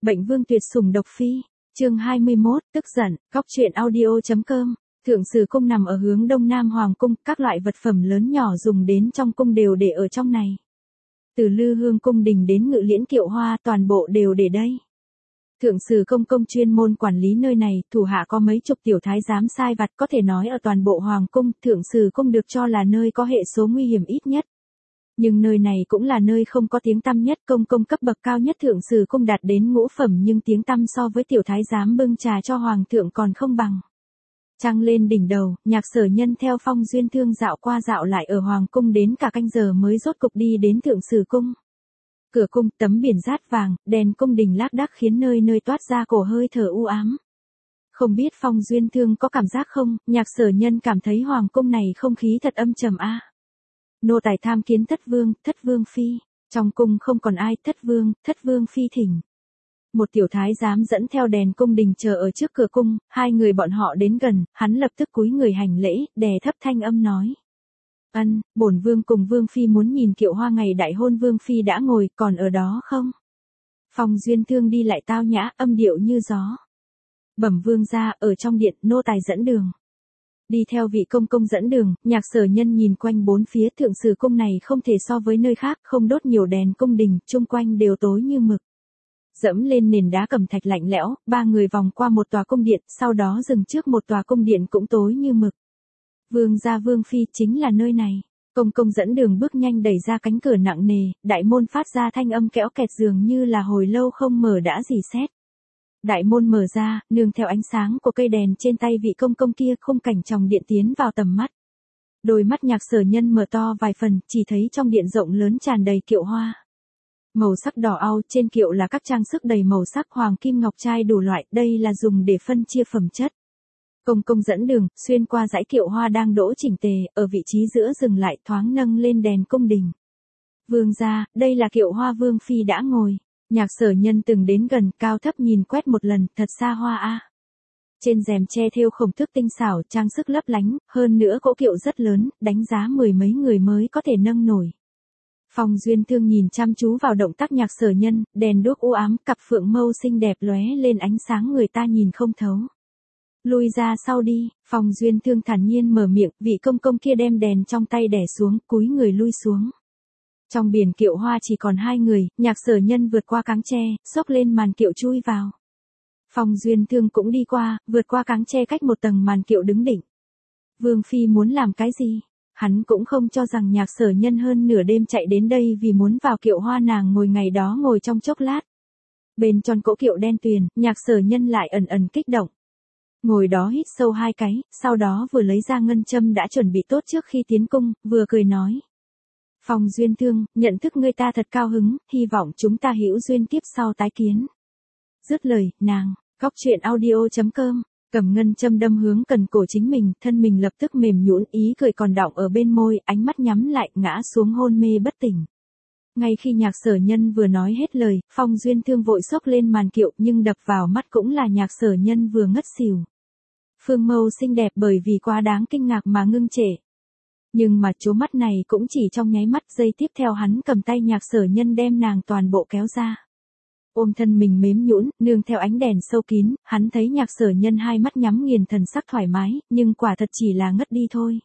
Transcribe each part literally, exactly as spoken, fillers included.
Bệnh vương tuyệt sủng độc phi, chương hai mươi mốt, tức giận, góc truyện audio.com. Thượng Sử Cung nằm ở hướng đông nam hoàng cung, các loại vật phẩm lớn nhỏ dùng đến trong cung đều để ở trong này. Từ Lư Hương cung đình đến Ngự Liễn Kiệu Hoa toàn bộ đều để đây. Thượng Sử Công công chuyên môn quản lý nơi này, thủ hạ có mấy chục tiểu thái giám sai vặt, có thể nói ở toàn bộ hoàng cung, Thượng Sử Cung được cho là nơi có hệ số nguy hiểm ít nhất. Nhưng nơi này cũng là nơi không có tiếng tăm nhất, công công cấp bậc cao nhất Thượng Sử Cung đạt đến ngũ phẩm, nhưng tiếng tăm so với tiểu thái giám bưng trà cho hoàng thượng còn không bằng. Trăng lên đỉnh đầu, Nhạc Sở Nhân theo Phong Duyên Thương dạo qua dạo lại ở hoàng cung đến cả canh giờ mới rốt cục đi đến Thượng Sử Cung. Cửa cung tấm biển rát vàng, đèn cung đình lác đác khiến nơi nơi toát ra cổ hơi thở u ám. Không biết Phong Duyên Thương có cảm giác không, Nhạc Sở Nhân cảm thấy hoàng cung này không khí thật âm trầm a. Nô tài tham kiến thất vương, thất vương phi, trong cung không còn ai, thất vương, thất vương phi thỉnh. Một tiểu thái giám dẫn theo đèn cung đình chờ ở trước cửa cung, hai người bọn họ đến gần, hắn lập tức cúi người hành lễ, đè thấp thanh âm nói. Ân, bổn vương cùng vương phi muốn nhìn Kiệu Hoa ngày đại hôn, vương phi đã ngồi, còn ở đó không? Phong Duyên Thương đi lại tao nhã, âm điệu như gió. Bẩm vương gia, ở trong điện, nô tài dẫn đường. Đi theo vị công công dẫn đường, Nhạc Sở Nhân nhìn quanh bốn phía, Thượng Sử Cung này không thể so với nơi khác, không đốt nhiều đèn cung đình, chung quanh đều tối như mực. Dẫm lên nền đá cẩm thạch lạnh lẽo, ba người vòng qua một tòa cung điện, sau đó dừng trước một tòa cung điện cũng tối như mực. Vương gia vương phi chính là nơi này. Công công dẫn đường bước nhanh đẩy ra cánh cửa nặng nề, đại môn phát ra thanh âm kẽo kẹt dường như là hồi lâu không mở đã rỉ sét. Đại môn mở ra, nương theo ánh sáng của cây đèn trên tay vị công công kia, khung cảnh trong điện tiến vào tầm mắt. Đôi mắt Nhạc Sở Nhân mở to vài phần, chỉ thấy trong điện rộng lớn tràn đầy kiệu hoa. Màu sắc đỏ au, trên kiệu là các trang sức đầy màu sắc hoàng kim ngọc trai đủ loại, đây là dùng để phân chia phẩm chất. Công công dẫn đường, xuyên qua dãy kiệu hoa đang đỗ chỉnh tề, ở vị trí giữa dừng lại, thoáng nâng lên đèn cung đình. Vương gia, đây là kiệu hoa vương phi đã ngồi. Nhạc Sở Nhân từng đến gần, cao thấp nhìn quét một lần, thật xa hoa a. Trên rèm che thêu khổng thức tinh xảo, trang sức lấp lánh, hơn nữa cỗ kiệu rất lớn, đánh giá mười mấy người mới có thể nâng nổi. Phong Duyên Thương nhìn chăm chú vào động tác Nhạc Sở Nhân, đèn đuốc u ám, cặp phượng mâu xinh đẹp lóe lên ánh sáng người ta nhìn không thấu. Lui ra sau đi, Phong Duyên Thương thản nhiên mở miệng, vị công công kia đem đèn trong tay đè xuống, cúi người lui xuống. Trong biển kiệu hoa chỉ còn hai người, Nhạc Sở Nhân vượt qua cáng tre, xốc lên màn kiệu chui vào. Phong Duyên Thương cũng đi qua, vượt qua cáng tre cách một tầng màn kiệu đứng đỉnh. Vương phi muốn làm cái gì? Hắn cũng không cho rằng Nhạc Sở Nhân hơn nửa đêm chạy đến đây vì muốn vào kiệu hoa nàng ngồi ngày đó ngồi trong chốc lát. Bên tròn cỗ kiệu đen tuyền, Nhạc Sở Nhân lại ẩn ẩn kích động. Ngồi đó hít sâu hai cái, sau đó vừa lấy ra ngân châm đã chuẩn bị tốt trước khi tiến cung, vừa cười nói. Phong Duyên Thương, nhận thức ngươi ta thật cao hứng, hy vọng chúng ta hữu duyên kiếp sau tái kiến. Dứt lời, nàng, góc truyện audio.com, cầm ngân châm đâm hướng cần cổ chính mình, thân mình lập tức mềm nhũn, ý cười còn đọng ở bên môi, ánh mắt nhắm lại, ngã xuống hôn mê bất tỉnh. Ngay khi Nhạc Sở Nhân vừa nói hết lời, Phong Duyên Thương vội xốc lên màn kiệu, nhưng đập vào mắt cũng là Nhạc Sở Nhân vừa ngất xỉu. Phương mâu xinh đẹp bởi vì quá đáng kinh ngạc mà ngưng trệ. Nhưng mà chố mắt này cũng chỉ trong nháy mắt, giây tiếp theo hắn cầm tay Nhạc Sở Nhân đem nàng toàn bộ kéo ra. Ôm thân mình mềm nhũn, nương theo ánh đèn sâu kín, hắn thấy Nhạc Sở Nhân hai mắt nhắm nghiền, thần sắc thoải mái, nhưng quả thật chỉ là ngất đi thôi.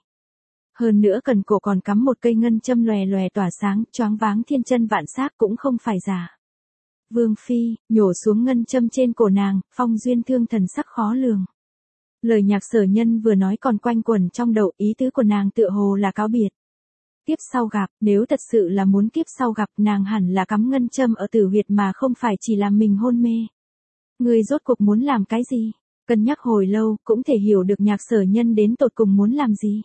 Hơn nữa cần cổ còn cắm một cây ngân châm lòe lòe tỏa sáng, choáng váng thiên chân vạn xác cũng không phải giả. Vương phi, nhổ xuống ngân châm trên cổ nàng, Phong Duyên Thương thần sắc khó lường. Lời Nhạc Sở Nhân vừa nói còn quanh quẩn trong đầu, ý tứ của nàng tựa hồ là cáo biệt. Kiếp sau gặp, nếu thật sự là muốn kiếp sau gặp, nàng hẳn là cắm ngân châm ở tử huyệt mà không phải chỉ làm mình hôn mê. Người rốt cuộc muốn làm cái gì? Cân nhắc hồi lâu, cũng thể hiểu được Nhạc Sở Nhân đến tột cùng muốn làm gì.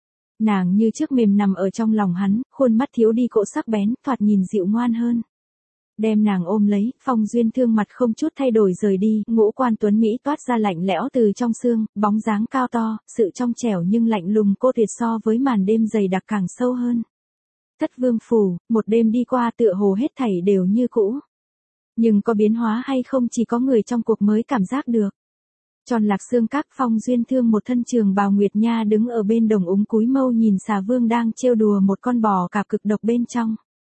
Nàng như trước mềm nằm ở trong lòng hắn, khuôn mắt thiếu đi cỗ sắc bén, thoạt nhìn dịu ngoan hơn. Đem nàng ôm lấy, Phong Duyên Thương mặt không chút thay đổi rời đi, ngũ quan tuấn Mỹ toát ra lạnh lẽo từ trong xương, bóng dáng cao to, sự trong trẻo nhưng lạnh lùng cô tuyệt so với màn đêm dày đặc càng sâu hơn. Thất vương phủ, một đêm đi qua tựa hồ hết thảy đều như cũ. Nhưng có biến hóa hay không chỉ có người trong cuộc mới cảm giác được. Tròn lạc xương các, Phong Duyên Thương một thân trường bào nguyệt nha đứng ở bên đồng úng cúi mâu nhìn xà vương đang trêu đùa một con bò cạp cực độc bên trong.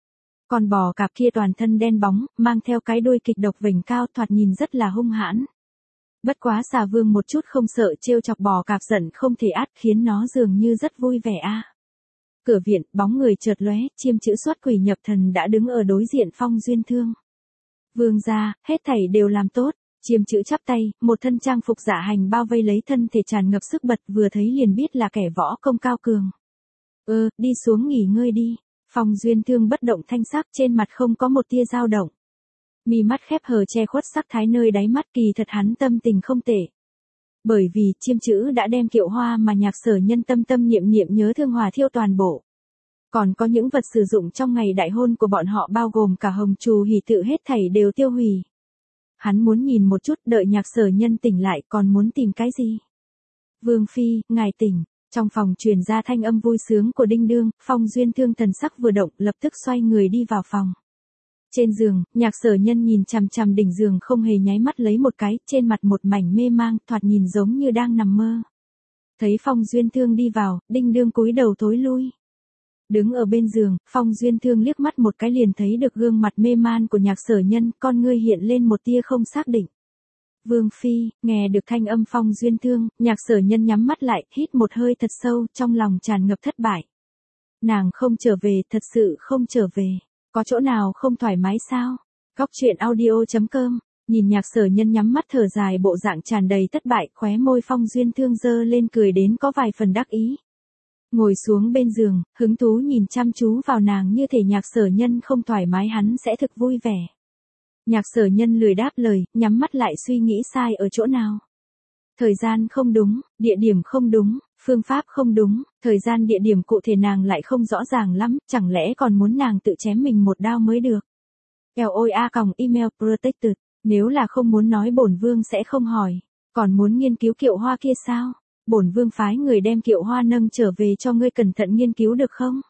Con bò cạp kia toàn thân đen bóng, mang theo cái đuôi kịch độc vểnh cao thoạt nhìn rất là hung hãn. Bất quá xà vương một chút không sợ trêu chọc bò cạp giận không thể át khiến nó dường như rất vui vẻ a. Cửa viện, bóng người chợt lóe, chiêm chữ xuất quỷ nhập thần đã đứng ở đối diện Phong Duyên Thương. Vương gia, hết thảy đều làm tốt, chiêm chữ chắp tay, một thân trang phục dạ hành bao vây lấy thân thể tràn ngập sức bật vừa thấy liền biết là kẻ võ công cao cường. Ơ, đi xuống nghỉ ngơi đi. Phong Duyên Thương bất động thanh sắc trên mặt không có một tia dao động. Mi mắt khép hờ che khuất sắc thái nơi đáy mắt kỳ thật hắn tâm tình không tệ. Bởi vì chiêm chữ đã đem kiệu hoa mà nhạc sở nhân tâm tâm niệm niệm nhớ thương hòa thiêu toàn bộ. Còn có những vật sử dụng trong ngày đại hôn của bọn họ bao gồm cả hồng trù hỷ tự hết thảy đều tiêu hủy. Hắn muốn nhìn một chút đợi nhạc sở nhân tỉnh lại còn muốn tìm cái gì. Vương Phi, ngài tỉnh. Trong phòng truyền ra thanh âm vui sướng của Đinh Đương, Phong Duyên Thương thần sắc vừa động lập tức xoay người đi vào phòng. Trên giường, nhạc sở nhân nhìn chằm chằm đỉnh giường không hề nháy mắt lấy một cái, trên mặt một mảnh mê mang, thoạt nhìn giống như đang nằm mơ. Thấy Phong Duyên Thương đi vào, Đinh Đương cúi đầu thối lui. Đứng ở bên giường, Phong Duyên Thương liếc mắt một cái liền thấy được gương mặt mê man của nhạc sở nhân, con ngươi hiện lên một tia không xác định. Vương Phi, nghe được thanh âm Phong Duyên Thương, nhạc sở nhân nhắm mắt lại, hít một hơi thật sâu, trong lòng tràn ngập thất bại. Nàng không trở về, thật sự không trở về. Có chỗ nào không thoải mái sao? Góc truyện audio chấm com, nhìn nhạc sở nhân nhắm mắt thở dài bộ dạng tràn đầy thất bại, khóe môi Phong Duyên Thương giơ lên cười đến có vài phần đắc ý. Ngồi xuống bên giường, hứng thú nhìn chăm chú vào nàng như thể nhạc sở nhân không thoải mái hắn sẽ thực vui vẻ. Nhạc sở nhân lười đáp lời, nhắm mắt lại suy nghĩ sai ở chỗ nào. Thời gian không đúng, địa điểm không đúng, phương pháp không đúng, thời gian địa điểm cụ thể nàng lại không rõ ràng lắm, chẳng lẽ còn muốn nàng tự chém mình một đao mới được. Loi còng email protected, nếu là không muốn nói bổn vương sẽ không hỏi, còn muốn nghiên cứu kiệu hoa kia sao? Bổn vương phái người đem kiệu hoa nâng trở về cho ngươi cẩn thận nghiên cứu được không?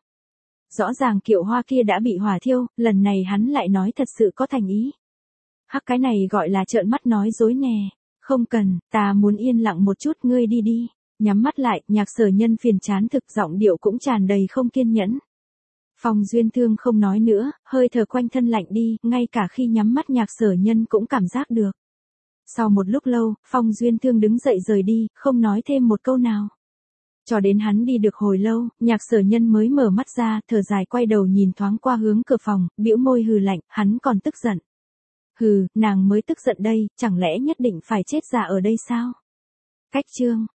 Rõ ràng kiệu hoa kia đã bị hỏa thiêu, lần này hắn lại nói thật sự có thành ý. Hắc cái này gọi là trợn mắt nói dối nè. Không cần, ta muốn yên lặng một chút ngươi đi đi. Nhắm mắt lại, nhạc sở nhân phiền chán thực giọng điệu cũng tràn đầy không kiên nhẫn. Phong Duyên Thương không nói nữa, hơi thở quanh thân lạnh đi, ngay cả khi nhắm mắt nhạc sở nhân cũng cảm giác được. Sau một lúc lâu, Phong Duyên Thương đứng dậy rời đi, không nói thêm một câu nào. Cho đến hắn đi được hồi lâu, nhạc sở nhân mới mở mắt ra, thở dài quay đầu nhìn thoáng qua hướng cửa phòng, bĩu môi hừ lạnh, hắn còn tức giận. Hừ, nàng mới tức giận đây, chẳng lẽ nhất định phải chết già ở đây sao? Cách chương.